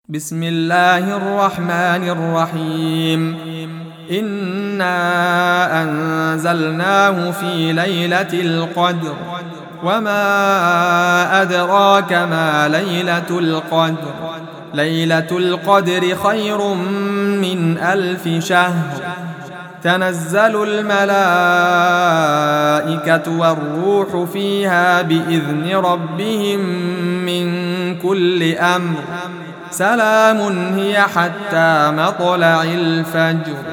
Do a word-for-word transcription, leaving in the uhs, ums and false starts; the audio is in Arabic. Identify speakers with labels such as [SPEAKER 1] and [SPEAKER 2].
[SPEAKER 1] بسم الله الرحمن الرحيم إنا أنزلناه في ليلة القدر وما أدراك ما ليلة القدر ليلة القدر خير من ألف شهر تنزل الملائكة والروح فيها بإذن ربهم من كل أمر سلام هي حتى مطلع الفجر.